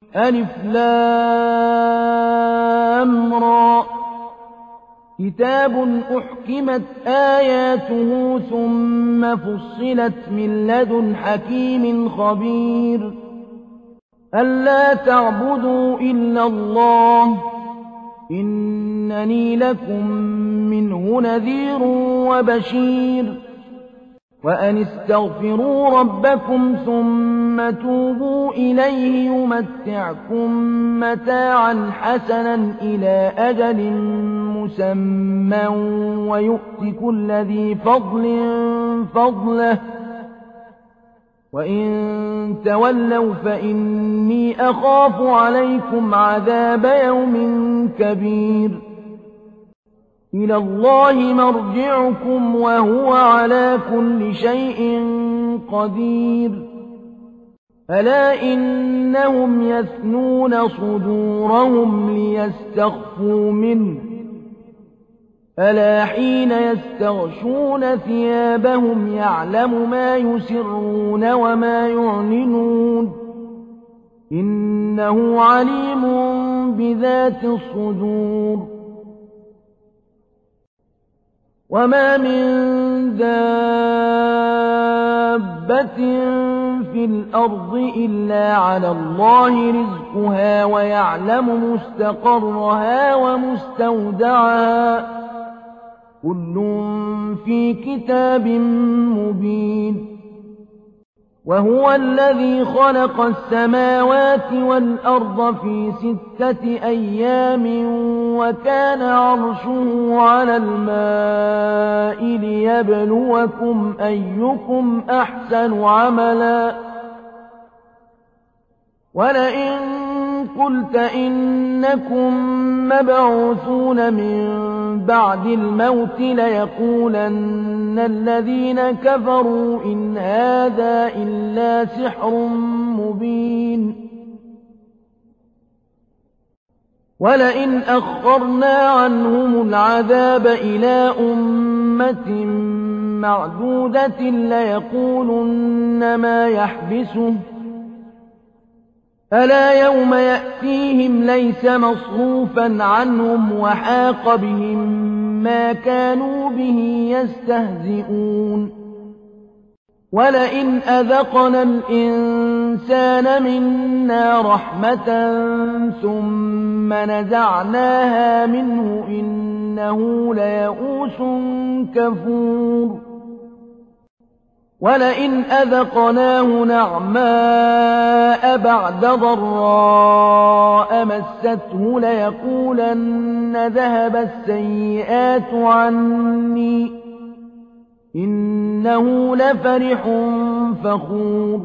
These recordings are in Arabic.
ألف لام را كتاب أحكمت آياته ثم فصلت من لدن حكيم خبير ألا تعبدوا إلا الله إنني لكم منه نذير وبشير وأن استغفروا ربكم ثم توبوا إليه يمتعكم متاعا حسنا إلى أجل مسمى ويؤت كل ذي فضل فضله وإن تولوا فإني أخاف عليكم عذاب يوم كبير إلى الله مرجعكم وهو على كل شيء قدير ألا إنهم يثنون صدورهم ليستخفوا منه ألا حين يستغشون ثيابهم يعلم ما يسرون وما يعلنون إنه عليم بذات الصدور وما من دابة في الأرض إلا على الله رزقها ويعلم مستقرها ومستودعها كل في كتاب مبين وهو الذي خلق السماوات والأرض في 6 أيام وكان عرشه على الماء ليبلوكم أيكم أحسن عملا ولئن قلت إنكم مبعوثون من بعد الموت ليقولن الذين كفروا إن هذا إلا سحر مبين ولئن أخرنا عنهم العذاب إلى أمة معدودة ليقولن ما يحبسه ألا يوم يأتيهم ليس مصروفا عنهم وحاق بهم ما كانوا به يستهزئون ولئن أذقنا الإنسان منا رحمة ثم نزعناها منه إنه ليئوس كفور ولئن أذقناه نعماء بعد ضراء مسته ليقولن ذهب السيئات عني إنه لفرح فخور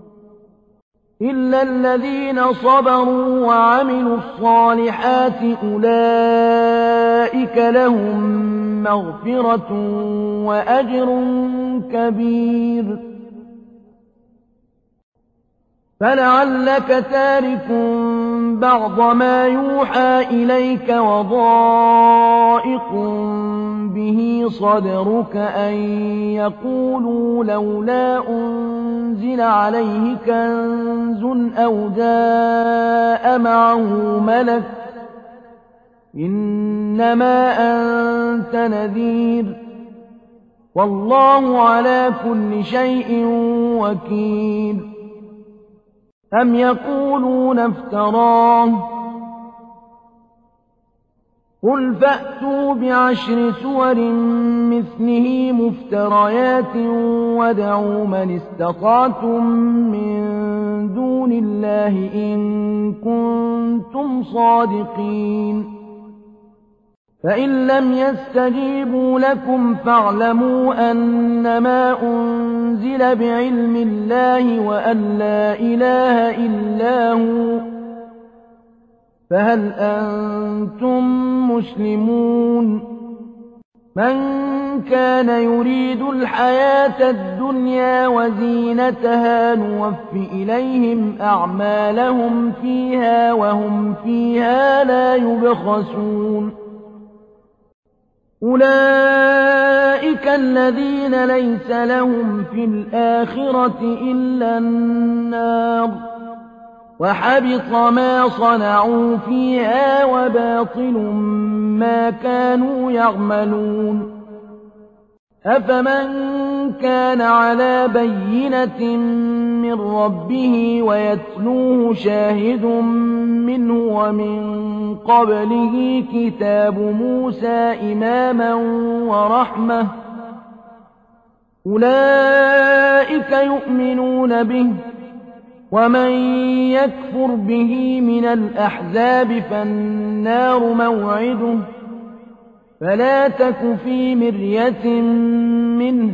إلا الذين صبروا وعملوا الصالحات أولئك لهم مغفرة وأجر كبير فلعلك تارك بعض ما يوحى إليك وضائق به صدرك أن يقولوا لولا أنزل عليه كنز أو جاء معه ملك إنما أنت نذير والله على كل شيء وكيل أم يقولون افتراه قل فأتوا ب10 سور مثله مفتريات وادعوا من استطعتم من دون الله إن كنتم صادقين فإن لم يستجيبوا لكم فاعلموا أنما أنزل بعلم الله وأن لا إله إلا هو فهل أنتم مسلمون من كان يريد الحياة الدنيا وزينتها نوف إليهم أعمالهم فيها وهم فيها لا يبخسون أولئك الذين ليس لهم في الآخرة إلا النار وحبط ما صنعوا فيها وباطل ما كانوا يعملون أفمن كان على بينة من ربه ويتلوه شاهد منه ومن قبله كتاب موسى إماما ورحمة أولئك يؤمنون به ومن يكفر به من الأحزاب فالنار موعده فلا تك في مرية منه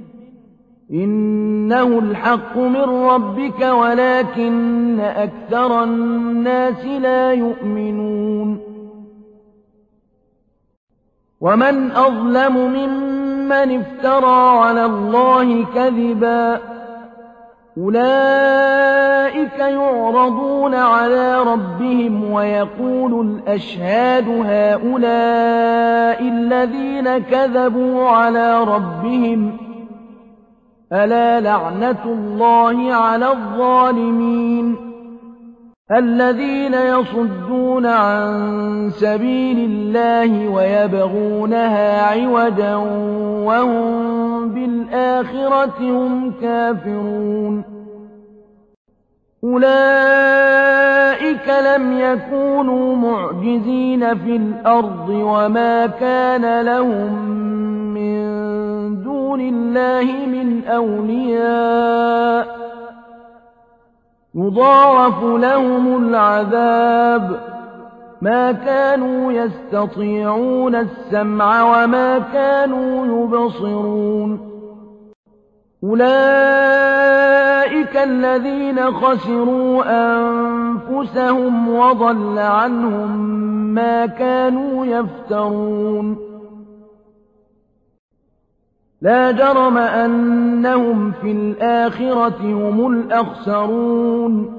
إنه الحق من ربك ولكن أكثر الناس لا يؤمنون ومن أظلم ممن افترى على الله كذبا أولئك يعرضون على ربهم ويقول الأشهاد هؤلاء الذين كذبوا على ربهم ألا لعنة الله على الظالمين الذين يصدون عن سبيل الله ويبغونها عوجا وهم بالآخرة هم كافرون أولئك لم يكونوا معجزين في الأرض وما كان لهم من دون الله من أولياء يضاعف لهم العذاب ما كانوا يستطيعون السمع وما كانوا يبصرون أولئك الذين خسروا أنفسهم وضل عنهم ما كانوا يفترون لا جرم أنهم في الآخرة هم الأخسرون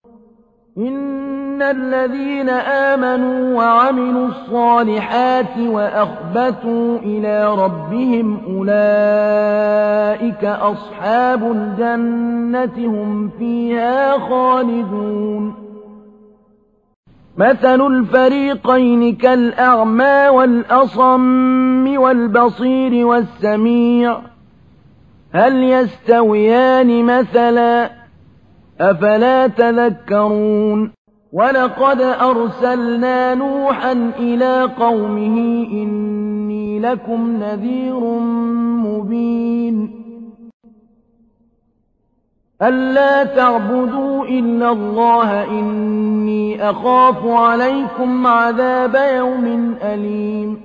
إن الذين آمنوا وعملوا الصالحات وأخبتوا إلى ربهم أولئك أصحاب الجنة هم فيها خالدون مثل الفريقين كالأعمى والأصم والبصير والسميع هل يستويان مثلا أفلا تذكرون ولقد أرسلنا نوحا إلى قومه إني لكم نذير مبين ألا تعبدوا إلا الله إني أخاف عليكم عذاب يوم أليم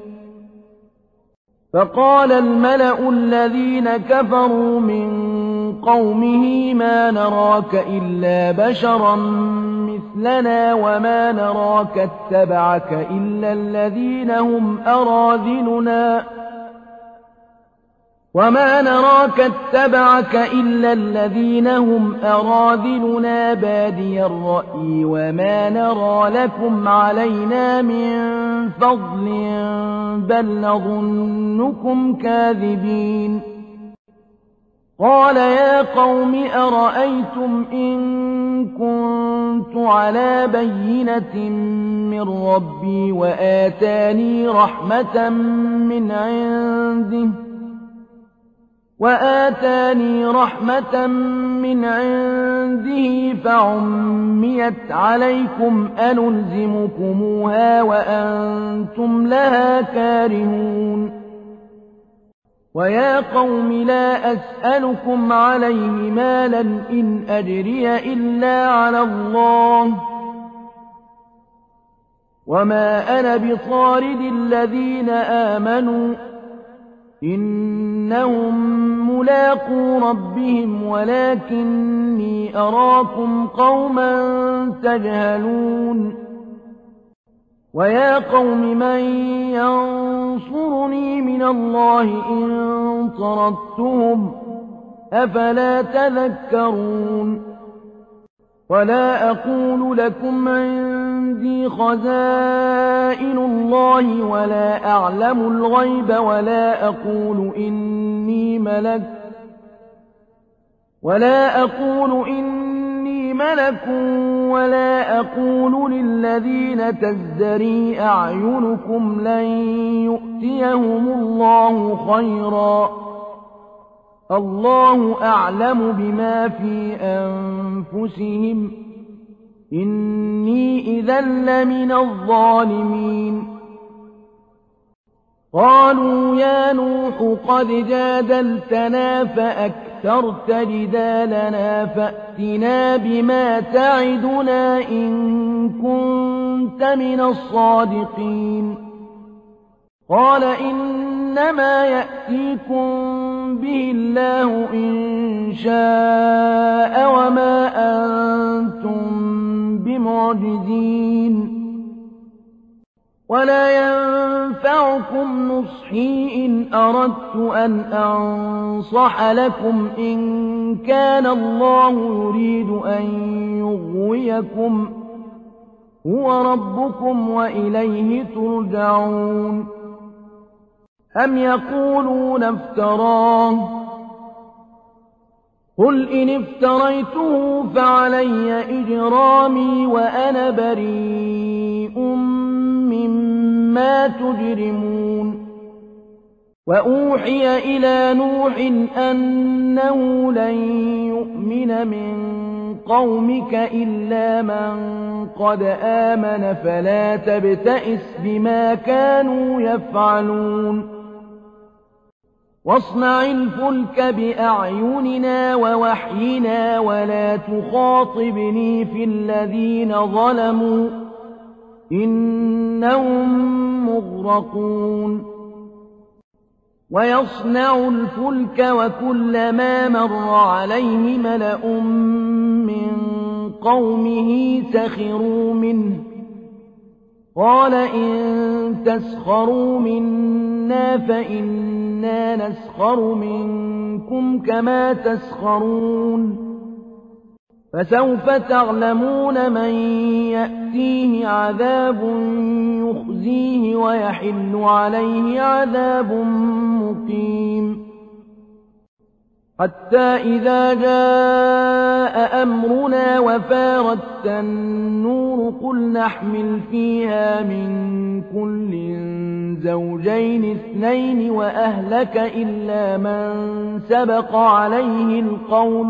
فقال الملأ الذين كفروا من قومه ما نراك إلا بشرا مثلنا وما نراك اتبعك إلا الذين هم أراذلنا بادي الرأي وما نرى لكم علينا من فضل بل نظنكم كاذبين قال يا قوم أرأيتم إن كنت على بينة من ربي وآتاني رحمة من عنده فعميت عليكم أنلزمكموها وأنتم لها كارهون ويا قوم لا أسألكم عليه مالا إن أجري إلا على الله وما أنا بطارد الذين آمنوا إنهم ملاقو ربهم ولكني أراكم قوما تجهلون ويا قوم من ينصرني من الله إن طردتهم أفلا تذكرون ولا أقول لكم عندي خزائن الله ولا أعلم الغيب ولا أقول إني ملك ولا أقول للذين تزدري أعينكم لن يؤتيهم الله خيرا الله أعلم بما في أنفسهم إني إذا لمن الظالمين قالوا يا نوح قد جادلتنا فأكثرت جدالنا فأتنا بما تعدنا إن كنت من الصادقين قال إنما يأتيكم به الله إن شاء وما أنتم بمعجزين ولا ينفعكم نصحي إن أردت أن أنصح لكم إن كان الله يريد أن يغويكم هو ربكم وإليه ترجعون أم يقولون افتراه قل إن افتريته فعلي إجرامي وأنا بريء مما تجرمون وأوحي إلى نوح أنه لن يؤمن من قومك إلا من قد آمن فلا تبتئس بما كانوا يفعلون واصنع الفلك بأعيننا ووحينا ولا تخاطبني في الذين ظلموا إنهم مغرقون ويصنع الفلك وكلما مر عليه ملأ من قومه سخروا منه قال إن تسخروا منا فإنا نسخر منكم كما تسخرون فسوف تعلمون من يأتيه عذاب يخزيه ويحل عليه عذاب مقيم حتى إذا جاء أمرنا وفارت النور قل نحمل فيها من كل زوجين اثنين وأهلك إلا من سبق عليه القول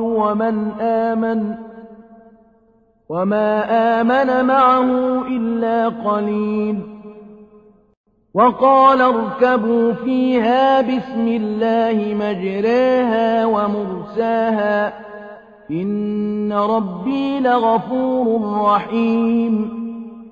وما آمن معه إلا قليل وقال اركبوا فيها بسم الله مجراها ومرساها إن ربي لغفور رحيم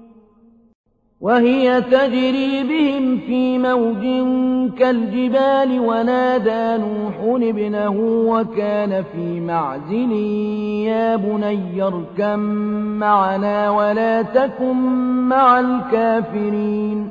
وهي تجري بهم في موج كالجبال ونادى نوح ابنه وكان في معزل يا بني اركب معنا ولا تكن مع الكافرين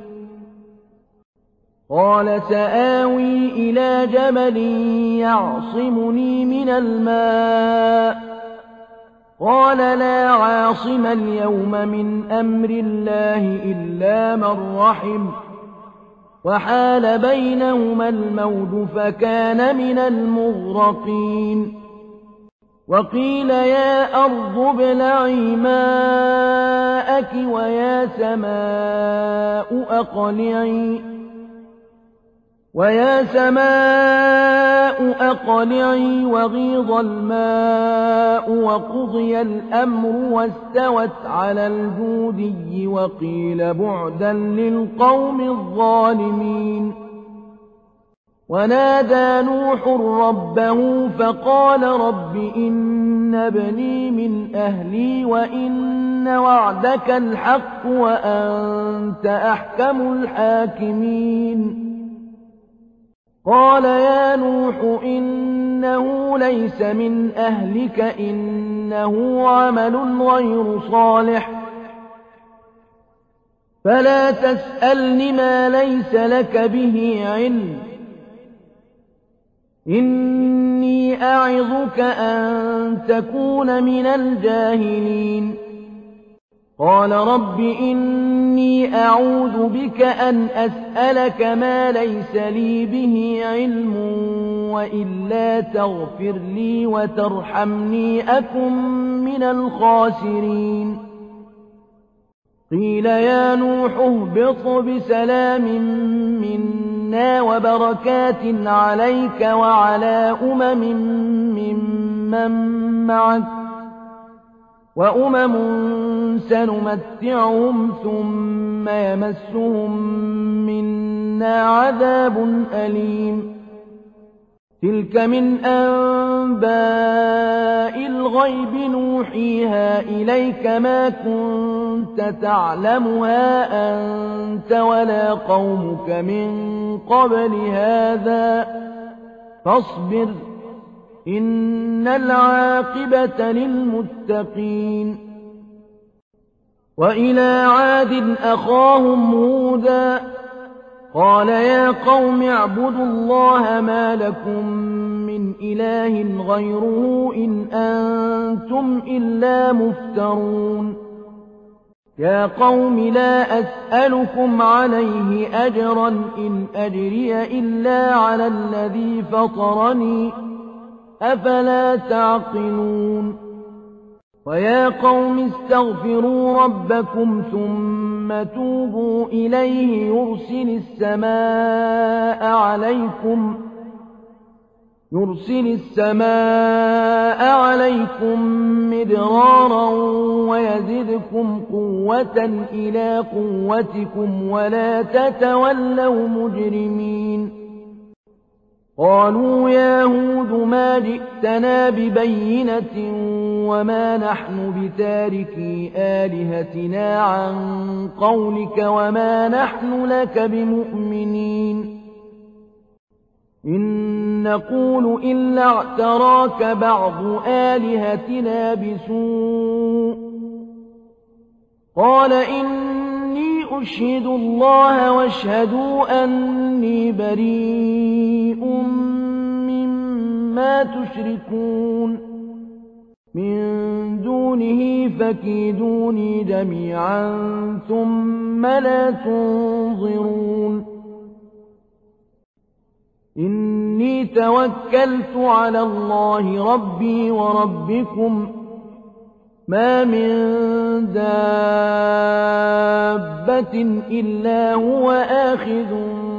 قال سآوي إلى جبل يعصمني من الماء قال لا عاصم اليوم من أمر الله إلا من رحم وحال بينهما الموج فكان من المغرقين وقيل يا أرض ابلعي ماءك ويا سماء أقلعي وغيض الماء وقضي الأمر واستوت على الجودي وقيل بعدا للقوم الظالمين ونادى نوح ربه فقال رب إن ابني من أهلي وإن وعدك الحق وأنت أحكم الحاكمين قال يا نوح إنه ليس من أهلك إنه عمل غير صالح فلا تسألني ما ليس لك به علم إني أعظك أن تكون من الجاهلين قال رب إني أعوذ بك أن أسألك ما ليس لي به علم وإلا تغفر لي وترحمني أكن من الخاسرين قيل يا نوح اهبط بسلام منا وبركات عليك وعلى ممن معك وأمم سنمتعهم ثم يمسهم منا عذاب أليم تلك من أنباء الغيب نوحيها إليك ما كنت تعلمها أنت ولا قومك من قبل هذا فاصبر إن العاقبة للمتقين وإلى عاد أخاهم هودا قال يا قوم اعبدوا الله ما لكم من إله غيره إن أنتم إلا مفترون يا قوم لا أسألكم عليه أجرا إن أجري إلا على الذي فطرني أفلا تعقلون ويا قوم استغفروا ربكم ثم توبوا إليه يرسل السماء عليكم مدرارا ويزدكم قوة إلى قوتكم ولا تتولوا مجرمين قالوا يا هود ما جئتنا ببينة وما نحن بتاركي آلهتنا عن قولك وما نحن لك بمؤمنين إن نقول إلا اعتراك بعض آلهتنا بسوء قال إني أشهد الله واشهدوا أني بريء مما تشركون من دونه فكيدوني جميعا ثم لا تنظرون إني توكلت على الله ربي وربكم ما من دابة إلا هو آخذ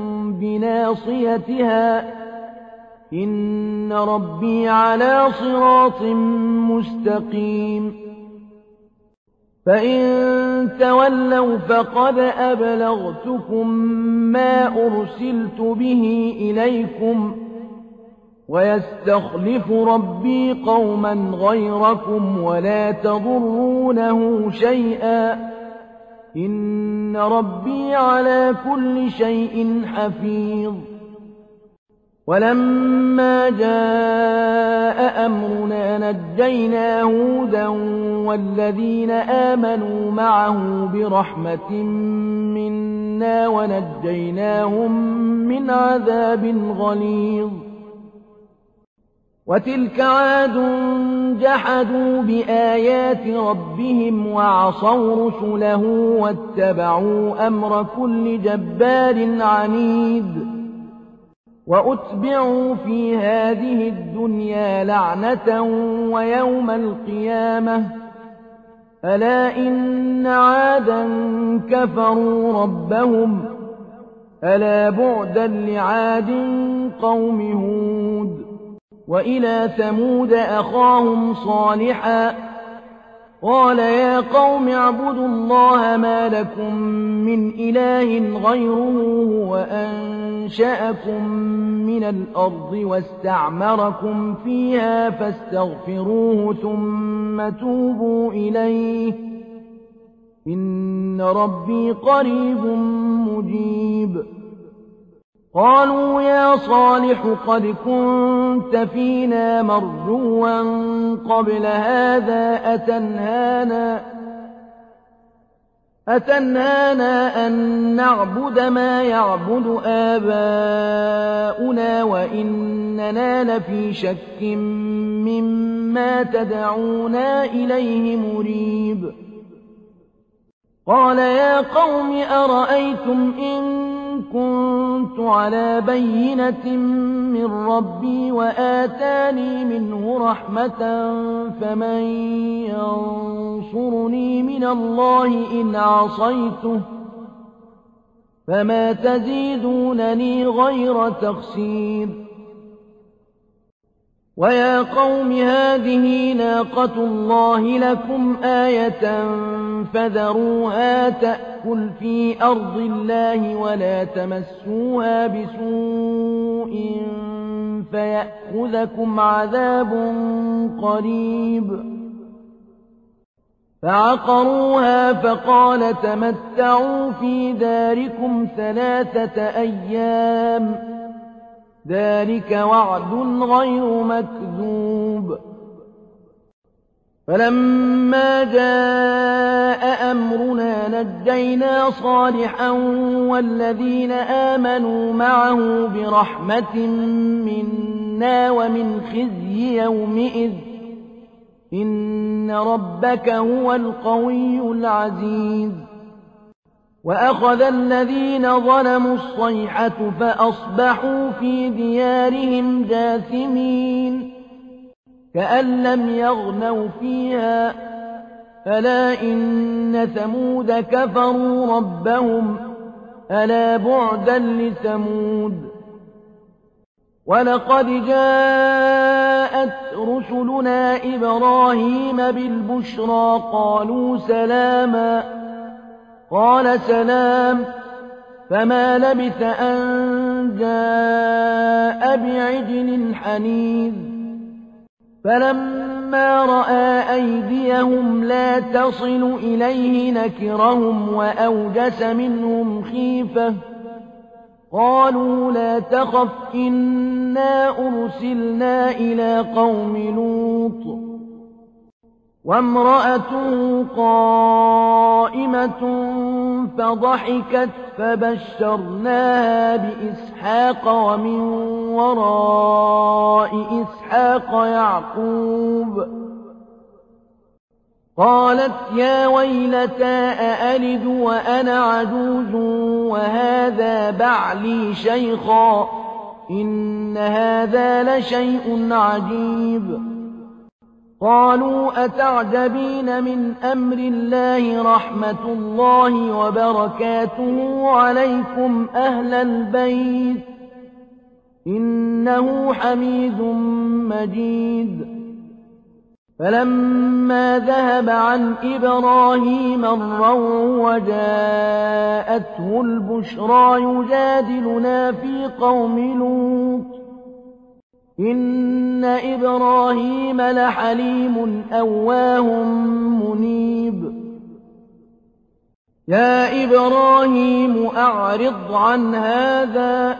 بناصيتها إن ربي على صراط مستقيم فإن تولوا فقد أبلغتكم ما أرسلت به إليكم ويستخلف ربي قوما غيركم ولا تضرونه شيئا إن ربي على كل شيء حفيظ ولما جاء أمرنا نجينا هودا والذين آمنوا معه برحمة منا ونجيناهم من عذاب غليظ وتلك عاد جحدوا بآيات ربهم وعصوا رسله واتبعوا أمر كل جبار عنيد وأتبعوا في هذه الدنيا لعنة ويوم القيامة ألا إن عادا كفروا ربهم ألا بعدا لعاد قوم هود وإلى ثمود أخاهم صالحا قال يا قوم اعبدوا الله ما لكم من إله غيره هو أنشأكم من الأرض واستعمركم فيها فاستغفروه ثم توبوا إليه إن ربي قريب مجيب قالوا يا صالح قد كنت فينا مرجوا قبل هذا أتنهانا أن نعبد ما يعبد آباؤنا وإننا لفي شك مما تدعونا إليه مريب قال يا قوم أرأيتم إن كنت على بينة من ربي وآتاني منه رحمة فمن ينصرني من الله إن عصيته فما تزيدونني غير تخسير ويا قوم هذه ناقة الله لكم آية فذروها تأكل في أرض الله ولا تمسوها بسوء فيأخذكم عذاب قريب فعقروها فقال تمتعوا في داركم 3 أيام ذلك وعد غير مكذوب فلما جاء أمرنا نجينا صالحا والذين آمنوا معه برحمة منا ومن خزي يومئذ إن ربك هو القوي العزيز وأخذ الذين ظلموا الصيحة فأصبحوا في ديارهم جاثمين كأن لم يغنوا فيها ألا إن ثمود كفروا ربهم ألا بعدا لثمود ولقد جاءت رسلنا إبراهيم بالبشرى قالوا سلاما قال سلام فما لبث أن جاء بعجل حنيذ فلما رأى أيديهم لا تصل إليه نكرهم وأوجس منهم خيفة قالوا لا تخف إنا أرسلنا إلى قوم لوط وامرأته قائمة فضحكت فبشرناها بإسحاق ومن وراء إسحاق يعقوب قالت يا ويلتى أألد وأنا عجوز وهذا بعلي شيخا إن هذا لشيء عجيب قالوا أتعجبين من أمر الله رحمة الله وبركاته عليكم أهل البيت إنه حميد مجيد فلما ذهب عن إبراهيم الروع وجاءته البشرى يجادلنا في قوم لوط إن إبراهيم لحليم أواه منيب يا إبراهيم أعرض عن هذا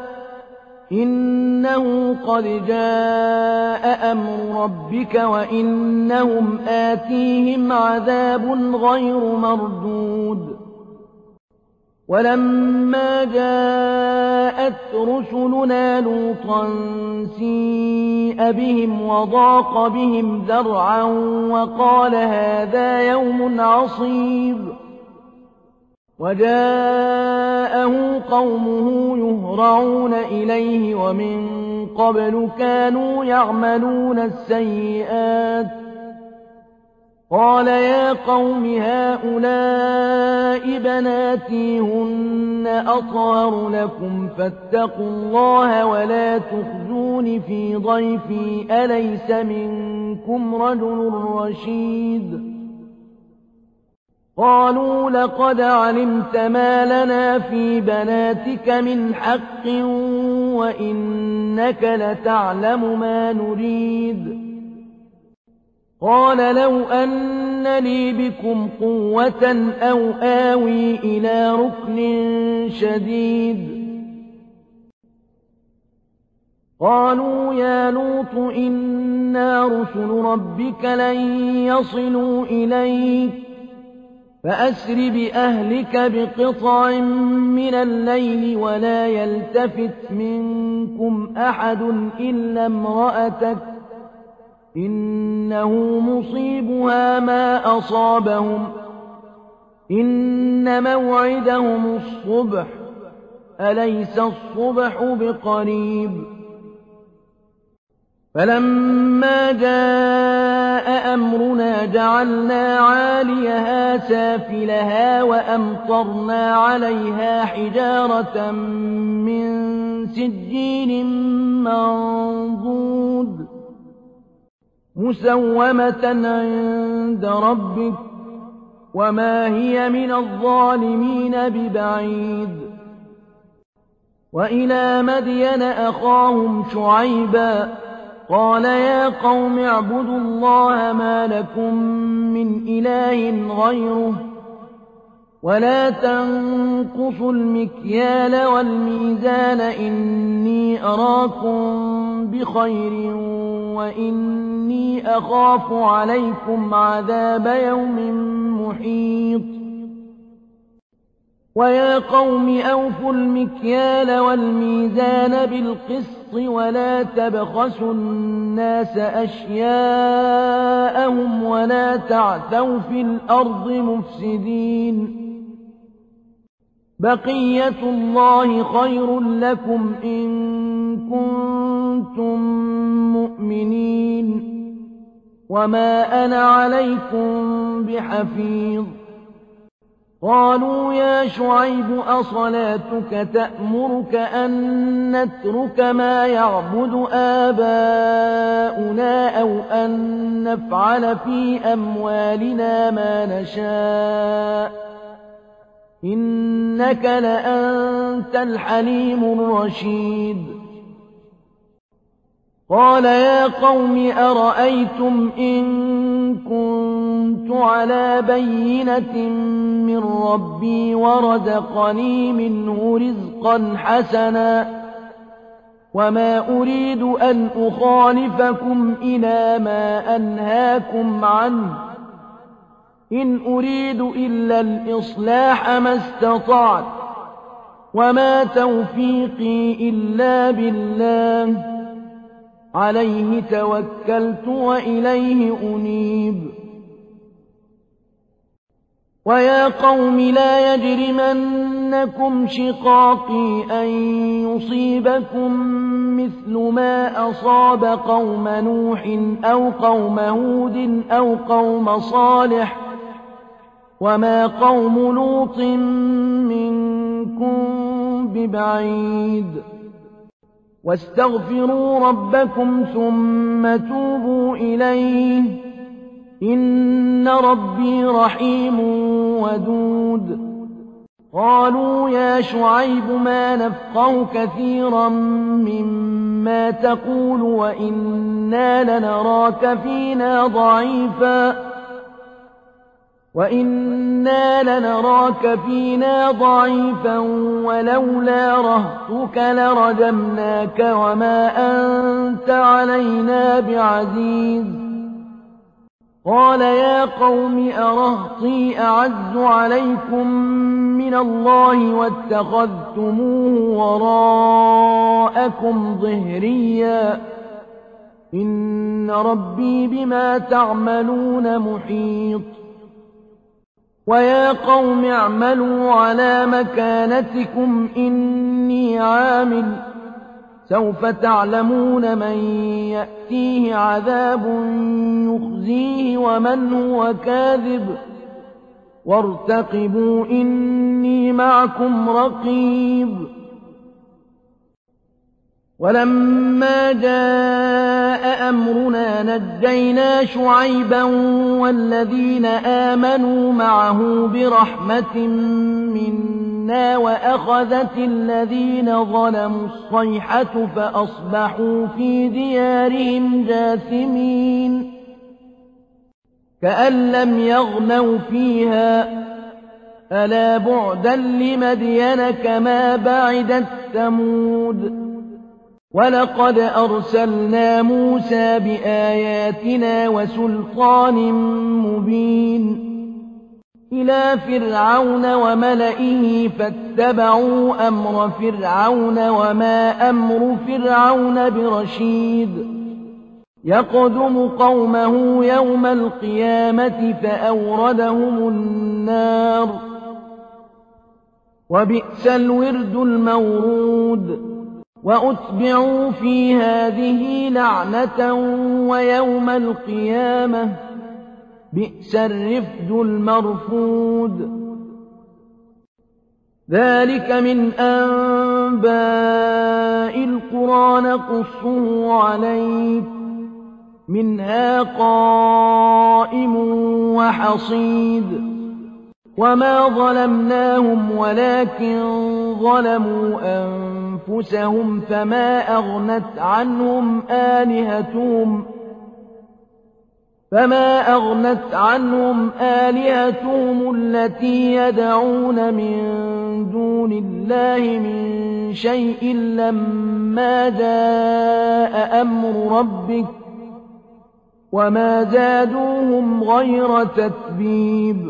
إنه قد جاء أمر ربك وإنهم آتيهم عذاب غير مردود ولما جاءت رسلنا لوطا سيء بهم وضاق بهم ذرعا وقال هذا يوم عصيب وجاءه قومه يهرعون إليه ومن قبل كانوا يعملون السيئات قال يا قوم هؤلاء بناتي هن أطهر لكم فاتقوا الله ولا تخزون في ضيفي أليس منكم رجل رشيد قالوا لقد علمت ما لنا في بناتك من حق وإنك لتعلم ما نريد قال لو أن لي بكم قوة أو آوي إلى ركن شديد قالوا يا لوط إنا رسل ربك لن يصلوا إليك فأسر بأهلك بقطع من الليل ولا يلتفت منكم أحد إلا امرأتك إنه مصيبها ما أصابهم إن إن موعدهم الصبح أليس الصبح بقريب فلما جاء أمرنا جعلنا عاليها سافلها وأمطرنا عليها حجارة من سجيل منضود مسومة عند ربك وما هي من الظالمين ببعيد وإلى مدين أخاهم شعيبا قال يا قوم اعبدوا الله ما لكم من إله غيره ولا تنقصوا المكيال والميزان إني أراكم بخير وإني أخاف عليكم عذاب يوم محيط ويا قوم أوفوا المكيال والميزان بالقسط ولا تبخسوا الناس أشياءهم ولا تعثوا في الأرض مفسدين بقية الله خير لكم إن كنتم مؤمنين وما أنا عليكم بحفيظ قالوا يا شعيب أصلاتك تأمرك أن نترك ما يعبد آباؤنا أو أن نفعل في أموالنا ما نشاء إنك لأنت الحليم الرشيد قال يا قوم أرأيتم إن كنت على بينة من ربي ورزقني منه رزقا حسنا وما أريد أن أخالفكم إلى ما أنهاكم عنه إن أريد إلا الإصلاح ما استطعت وما توفيقي إلا بالله عليه توكلت وإليه أنيب ويا قوم لا يجرمنكم شقاقي أن يصيبكم مثل ما أصاب قوم نوح أو قوم هود أو قوم صالح وما قوم لوط منكم ببعيد واستغفروا ربكم ثم توبوا إليه إن ربي رحيم ودود قالوا يا شعيب ما نفقه كثيرا مما تقول وإنا لنراك فينا ضعيفا ولولا رهطك لرجمناك وما أنت علينا بعزيز قال يا قوم أرهطي أعز عليكم من الله واتخذتموه وراءكم ظهريا إن ربي بما تعملون محيط ويا قوم اعملوا على مكانتكم إني عامل سوف تعلمون من يأتيه عذاب يخزيه ومن هو كاذب وارتقبوا إني معكم رقيب ولما جاء أمرنا نجينا شعيبا والذين آمنوا معه برحمة منا وأخذت الذين ظلموا الصيحة فأصبحوا في ديارهم جاثمين كأن لم يغنوا فيها ألا بعدا لمدين كما بعدت ثمود ولقد أرسلنا موسى بآياتنا وسلطان مبين إلى فرعون وملئه فاتبعوا أمر فرعون وما أمر فرعون برشيد يقدم قومه يوم القيامة فأوردهم النار وبئس الورد المورود وأتبعوا في هذه لعنة ويوم القيامة بئس الرفد المرفود ذلك من أنباء القرى نقصه عليك منها قائم وحصيد وما ظلمناهم ولكن ظلموا أنفسهم فما أغنت عنهم آلهتهم التي يدعون من دون الله من شيء لما جاء أمر ربك وما زادوهم غير تتبيب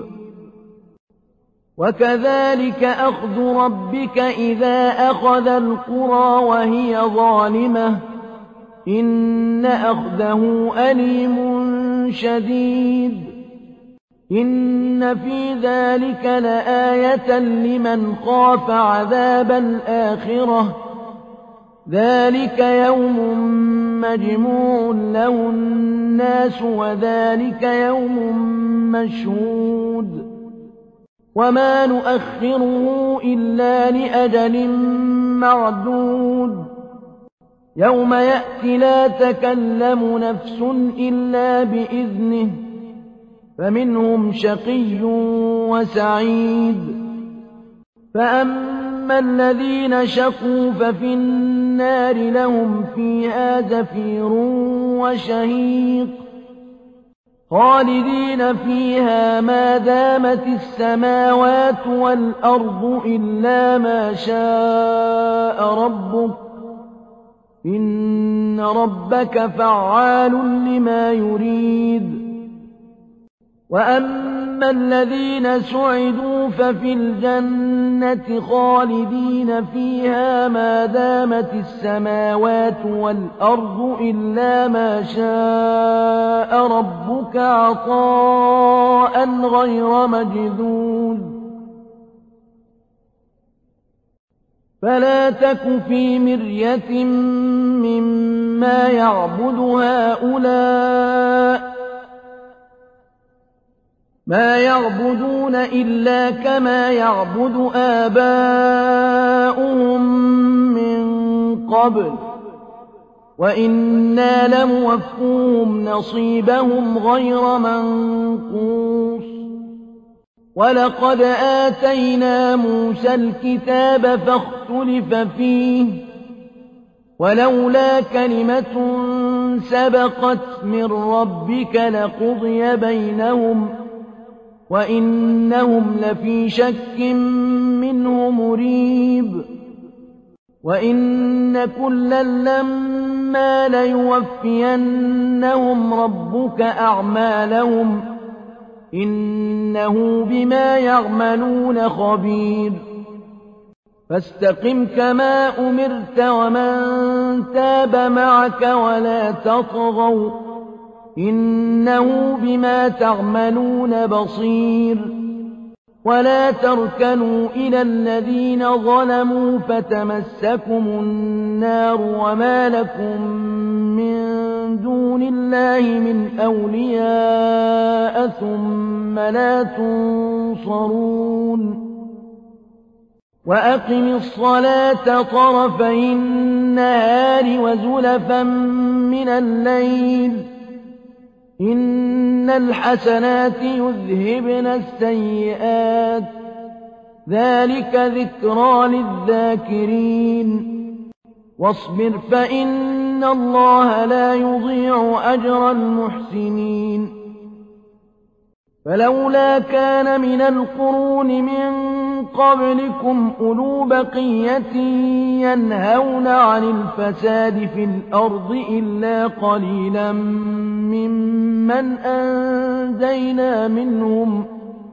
وكذلك أخذ ربك إذا أخذ القرى وهي ظالمة إن أخذه أليم شديد إن في ذلك لآية لمن خاف عذاب الآخرة ذلك يوم مجموع له الناس وذلك يوم مشهود وما نؤخره إلا لأجل معدود يوم يأتي لا تكلم نفس إلا بإذنه فمنهم شقي وسعيد فأما الذين شقوا ففي النار لهم فيها زفير وشهيق خالدين فيها ما دامت السماوات والأرض إلا ما شاء ربك إن ربك فعال لما يريد وأما الذين سعدوا ففي الجنة خالدين فيها ما دامت السماوات والأرض إلا ما شاء ربك عطاء غير مجذوذ فلا تك في مرية مما يعبد هؤلاء ما يعبدون إلا كما يعبد آباؤهم من قبل وإنا لموفوهم نصيبهم غير منقوص ولقد آتينا موسى الكتاب فاختلف فيه ولولا كلمة سبقت من ربك لقضي بينهم وإنهم لفي شك منه مريب وإن كلا لما ليوفينهم ربك أعمالهم إنه بما يعملون خبير فاستقم كما أمرت ومن تاب معك ولا تطغوا إنه بما تعملون بصير ولا تركنوا إلى الذين ظلموا فتمسكم النار وما لكم من دون الله من أولياء ثم لا تنصرون وأقم الصلاة طرفي النهار وزلفا من الليل إن الحسنات يذهبن السيئات ذلك ذكرى للذاكرين واصبر فإن الله لا يضيع أجر المحسنين فلولا كان من القرون من قبلكم أولو بقية ينهون عن الفساد في الأرض إلا قليلا ممن أنجينا منهم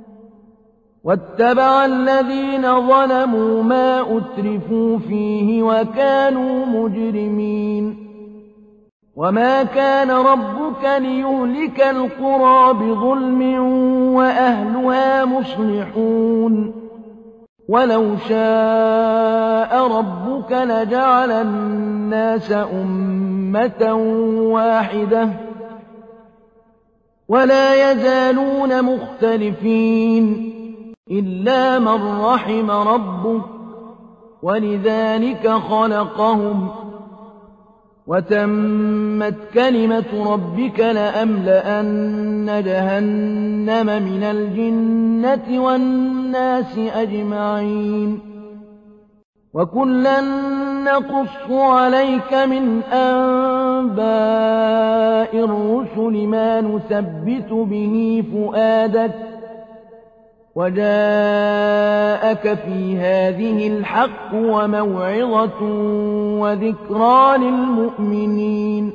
واتبع الذين ظلموا ما أترفوا فيه وكانوا مجرمين وما كان ربك ليهلك القرى بظلم وأهلها مصلحون وَلَوْ شَاءَ رَبُّكَ لَجَعَلَ النَّاسَ أُمَّةً وَاحِدَةً وَلَا يَزَالُونَ مُخْتَلِفِينَ إِلَّا مَن رَّحِمَ رَبُّكَ وَلِذَٰلِكَ خَلَقَهُمْ وَتَمَّتْ كَلِمَةُ رَبِّكَ لَأَمْلَأَنَّ جَهَنَّمَ مِنَ الْجِنَّةِ وَالنَّاسِ أَجْمَعِينَ وَكُلًّا نَّقُصُّ عَلَيْكَ مِنْ أَنبَاءِ الرُّسُلِ مَا نُثَبِّتُ بِهِ فُؤَادَكَ وَجَاءَكَ فِي هَٰذِهِ الْحَقُّ وَمَوْعِظَةٌ وَذِكْرَىٰ لِلْمُؤْمِنِينَ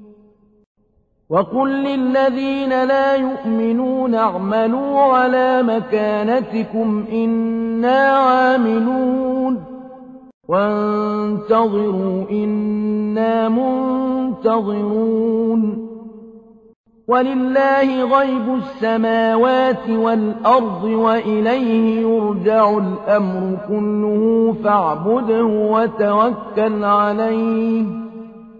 وَقُل لِّلَّذِينَ لَا يُؤْمِنُونَ اعْمَلُوا عَلَىٰ مَكَانَتِكُمْ إِنَّا عَامِلُونَ وَانتَظِرُوا إِنَّا مُنتَظِرُونَ وَلِلَّهِ غَيْبُ السَّمَاوَاتِ وَالْأَرْضِ وَإِلَيْهِ يُرْجَعُ الْأَمْرُ كُلُّهُ فَاعْبُدْهُ وَتَوَكَّلْ عَلَيْهِ ۚ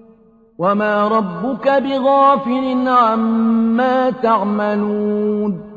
وَمَا رَبُّكَ بِغَافِلٍ عَمَّا تَعْمَلُونَ